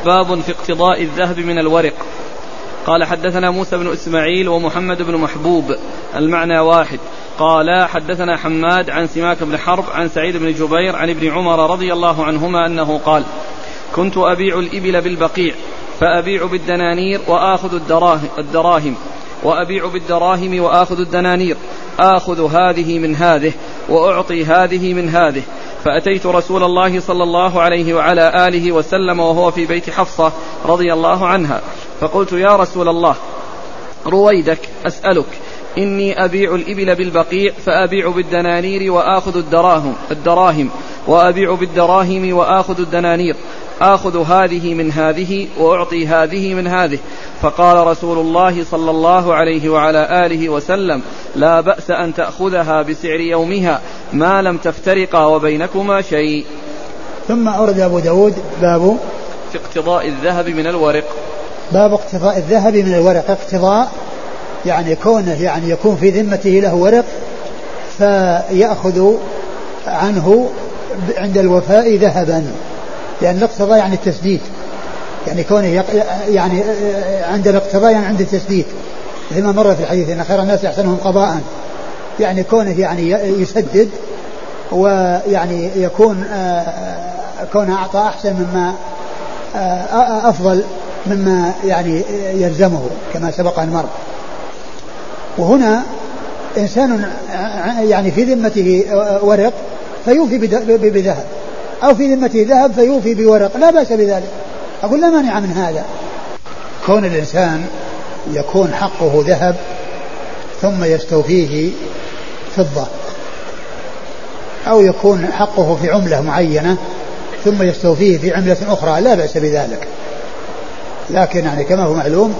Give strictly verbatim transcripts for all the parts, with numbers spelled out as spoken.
باب في اقتضاء الذهب من الورق. قال حدثنا موسى بن إسماعيل ومحمد بن محبوب المعنى واحد. قال حدثنا حماد عن سماك بن حرب عن سعيد بن جبير عن ابن عمر رضي الله عنهما أنه قال كنت أبيع الإبل بالبقيع فأبيع بالدنانير وآخذ الدراهم وأبيع بالدراهم وآخذ الدنانير آخذ هذه من هذه وأعطي هذه من هذه. فأتيت رسول الله صلى الله عليه وعلى آله وسلم وهو في بيت حفصة رضي الله عنها فقلت يا رسول الله رويدك أسألك إني أبيع الإبل بالبقيع فأبيع بالدنانير وآخذ الدراهم, الدراهم وأبيع بالدراهم وآخذ الدنانير آخذ هذه من هذه وأعطي هذه من هذه. فقال رسول الله صلى الله عليه وعلى آله وسلم لا بأس أن تأخذها بسعر يومها ما لم تفترقا وبينكما شيء. ثم أورد أبو داود باب في اقتضاء الذهب من الورق. باب اقتضاء الذهب من الورق. اقتضاء يعني كونه يعني يكون في ذمته له ورق فيأخذ عنه عند الوفاء ذهبا، لأن الاقتضاء يعني التسديد، يعني كونه يعني عند الاقتضاء يعني عند التسديد مثل ما مر في الحديث إن خير الناس أحسنهم قضاء، يعني كونه يعني يسدد ويعني يكون كونه أعطى أحسن مما أفضل مما يعني يلزمه كما سبق أن مر. وهنا إنسان يعني في ذمته ورق فيوفي بذهب، أو في ذمته ذهب فيوفي بورق، لا بأس بذلك، أقول لا مانع من هذا. كون الإنسان يكون حقه ذهب ثم يستوفيه فضة، أو يكون حقه في عملة معينة ثم يستوفيه في عملة أخرى، لا بأس بذلك. لكن يعني كما هو معلوم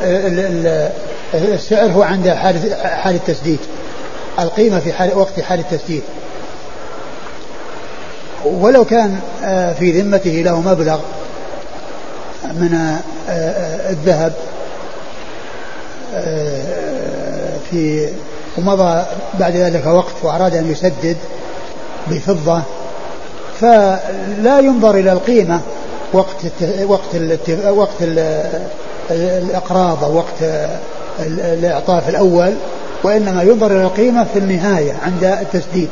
السعر هو عند حال التسديد، القيمة في حال وقت حال التسديد. ولو كان في ذمته له مبلغ من الذهب في ومضى بعد ذلك وقت وأراد أن يسدد بفضة، فلا ينظر إلى القيمة وقت وقت وقت الإقراض أو وقت الإعطاء الأول، وإنما ينظر إلى القيمة في النهاية عند التسديد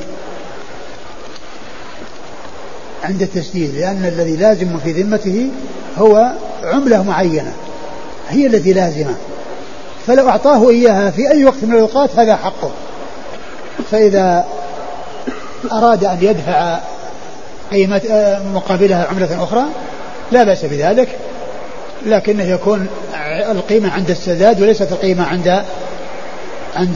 عند التسديد لأن الذي لازم في ذمته هو عملة معينة هي التي لازمة، فلو أعطاه إياها في أي وقت من الأوقات هذا حقه. فإذا أراد أن يدفع قيمة مقابلها عملة أخرى لا بأس بذلك، لكنه يكون القيمة عند السداد وليست القيمة عند عند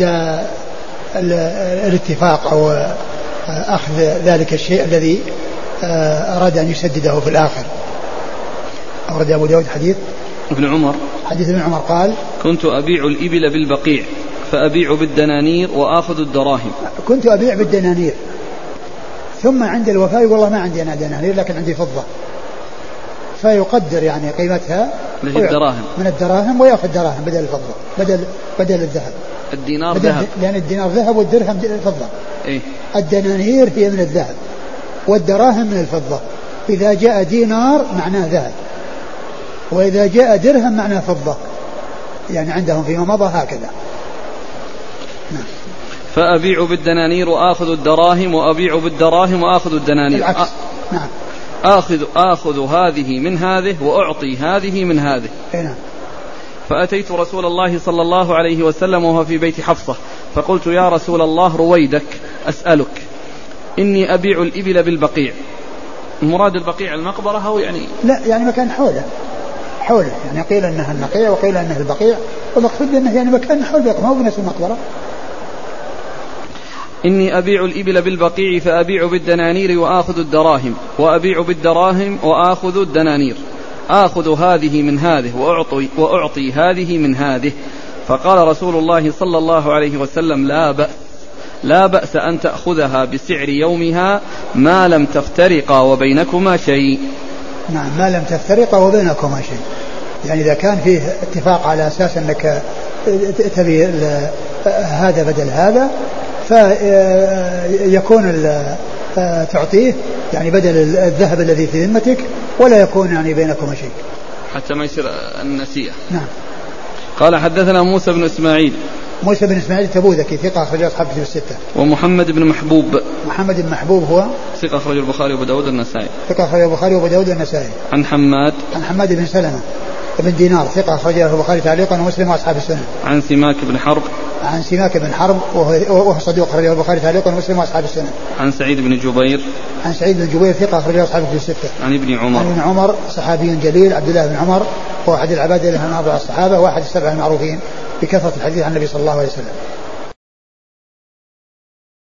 الاتفاق أو أخذ ذلك الشيء الذي أراد أن يسدده في الآخر. أورد أبو داود حديث ابن عمر حديث ابن عمر قال كنت أبيع الإبل بالبقيع فأبيع بالدنانير وآخذ الدراهم. كنت أبيع بالدنانير ثم عند الوفاء والله ما عندي أنا دنانير لكن عندي فضة، فيقدر يعني قيمتها الدراهم من الدراهم ويأخذ دراهم بدل الفضة بدل بدل الذهب. الدينار ذهب لأن الدينار ذهب والدرهم فضة. إيه؟ الدنانير هي من الذهب والدراهم من الفضة. إذا جاء دينار معناه ذهب، وإذا جاء درهم معناه فضة، يعني عندهم فيما مضى هكذا. نعم. فأبيع بالدنانير وآخذ الدراهم وأبيع بالدراهم وآخذ الدنانير العكس. أ... نعم. آخذ آخذ هذه من هذه وأعطي هذه من هذه. نعم. فأتيت رسول الله صلى الله عليه وسلم وهو في بيت حفصة فقلت يا رسول الله رويدك أسألك إني أبيع الإبل بالبقيع. المراد البقيع المقبرة أو يعني لا يعني مكان حوله حوله يعني قيل أنها النقيع وقيل أنها البقيع، ومقصود أنه يعني مكان حول ما هو بنفس المقبرة. إني أبيع الإبل بالبقيع فأبيع بالدنانير وآخذ الدراهم وأبيع بالدراهم وآخذ الدنانير آخذ هذه من هذه وأعطي, وأعطي هذه من هذه. فقال رسول الله صلى الله عليه وسلم لا بأس لا بأس أن تأخذها بسعر يومها ما لم تفترقا وبينكما شيء. نعم ما لم تفترقا وبينكما شيء، يعني إذا كان فيه اتفاق على أساس أنك تبي هذا بدل هذا فيكون تعطيه يعني بدل الذهب الذي في ذمتك ولا يكون يعني بينكما شيء. حتى ما يصير النسيئة. نعم. قال حدثنا موسى بن إسماعيل. موسى بن إسماعيل التبوذكي ثقة أخرج أصحاب الكتب الستة. ومحمد بن محبوب. محمد بن محبوب هو ثقة أخرج البخاري وأبو داود والنسائي. ثقة أخرج البخاري وأبو داود والنسائي. عن حماد. عن حماد بن سلمة بن دينار ثقة أخرج له البخاري تعليقا ومسلم وأصحاب السنن. عن سماك بن حرب. عن سماك بن حرب وهو صدوق أخرج له البخاري تعليقا ومسلم وأصحاب السنن. عن سعيد بن جبير. عن سعيد بن جبير ثقة أخرج له أصحاب الكتب الستة. عن ابن عمر. عن ابن عمر صحابي جليل عبد الله بن عمر هو أحد العباد له من أربع الصحابة واحد السبع المعروفين بكثرة الحديث عن النبي صلى الله عليه وسلم.